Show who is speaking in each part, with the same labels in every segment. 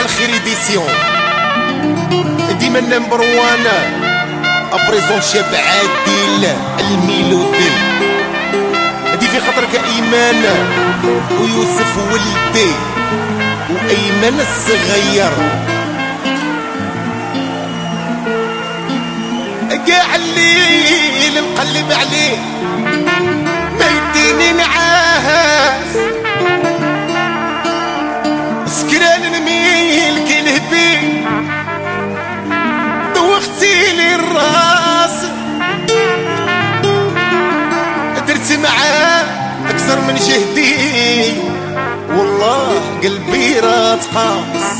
Speaker 1: الخير ايديسيون ديما نمبر وان ابريزون شاب عادل الميلودي هدي في خاطرك ايمان ويوسف ولدي وايمن الصغير قاع الليل نقلب عليه ما يديني نعاس سكران نميل كي نهبي دوختي لي الراس درت معاه اكثر من جهدي والله قلبي راه تقاص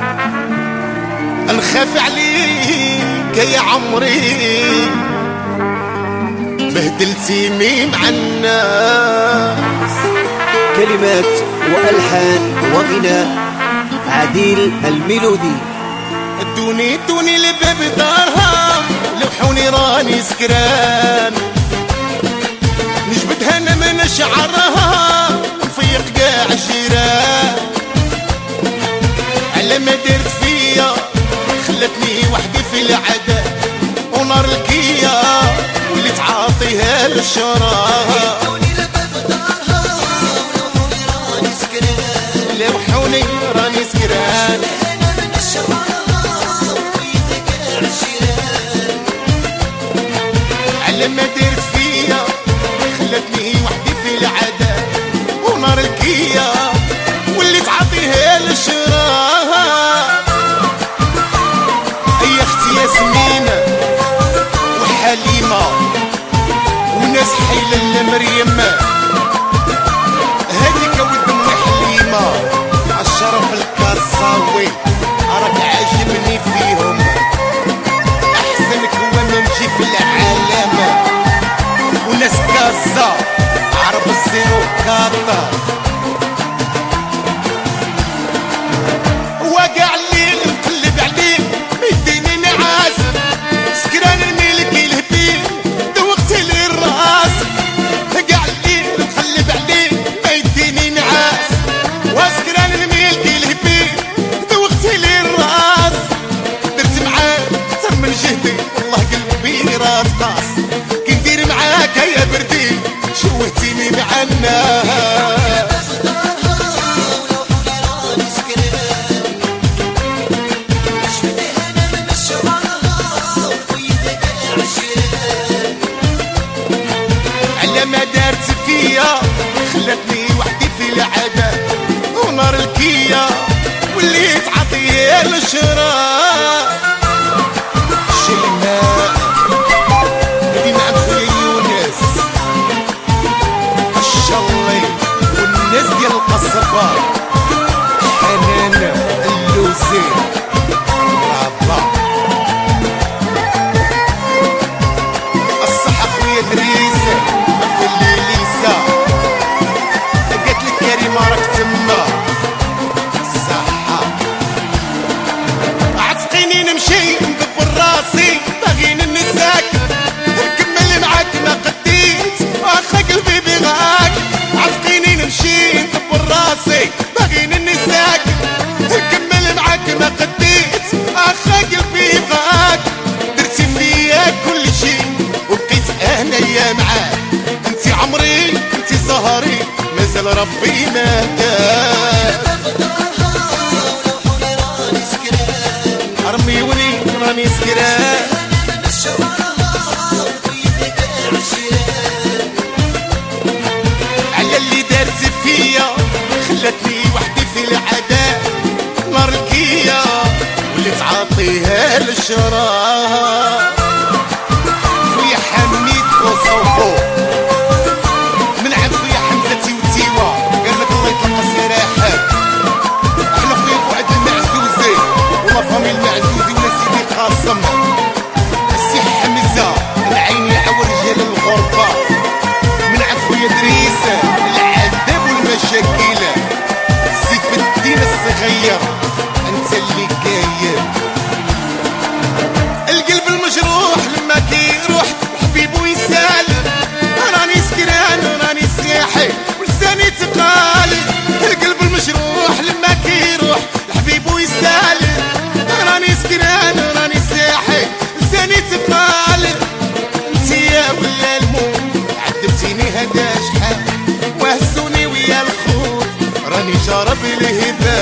Speaker 1: نخاف عليك يا عمري بهدلتيني مع الناس.
Speaker 2: كلمات والحان وغناء عديل الميلودي.
Speaker 1: دوني لباب دارها لوحوني راني سكران نجبدها انا من شعرها نفيق كاع الجيران على ما درت فيا خلتني وحدي في العذاب ونار الكيا واللي تعاطيها للشراب لوحوني راني سكران على ما درت فيا خلتني وحدي في العذاب ونار الكيا واللي تعاطيها للشراب. اي اختي ياسمينة وحليمة وناس حيلة لمريم هذيك ود ام حليمة عالشرف الكاساوي راك عاجبني فيهم احسنك هو ما نجي في العالم وناس كازا عرب الزيرو كاطا وقع الليل نقلب عليه ميديني نعاس سكران الملك الهبيل دوقت لي الراس قع الليل نقلب عليه ميديني نعاس وسكران الملك الهبيل دوقت لي الراس درت معاه اكثر من جهدي والله قلبي راه تقاص كي ندير معاك يا بردي شوهتيني مع الناس. على ما دارت فيا خلتني وحدي في العذاب ونار الكيا واللي تعطيه للشراب. شيماء هدي مع خويا يونس الشلي والناس ديال القصبة حنان اللوزي رابا الصحة خويا دريس في الليليسا قالت لك كريمة راك تما الصحة عتقيني نمشي ندبر راسي باغي ننساك نكمل معاك ما قديت واخا قلبي بغاك عتقيني نمشي ندبر راسي باغي ننساك نكمل معاك ما قديت واخا قلبي بغاك درتي فيا كل شي وبقيت انايا معاك انتي عمري انتي سهري مازال ربي ما هداك رميوني راني سكران على اللي دارت فيا خلتني وحدي في العذاب نار الكيا واللي تعاطيها للشراب. خويا حميد وصوفو من عند خويا حمزة وتيوا قال لك الله يطلق سراحك احنا خويا فؤاد المعزوزي ولا فامي المعزوزي ولا سيدي قاسم السي حمزة العين يعور رجال الغربة من عند خويا دريس العذاب والمشاكل سيف الدين الصغير انت اللي كايب القلب المجروح راني شارب الهبة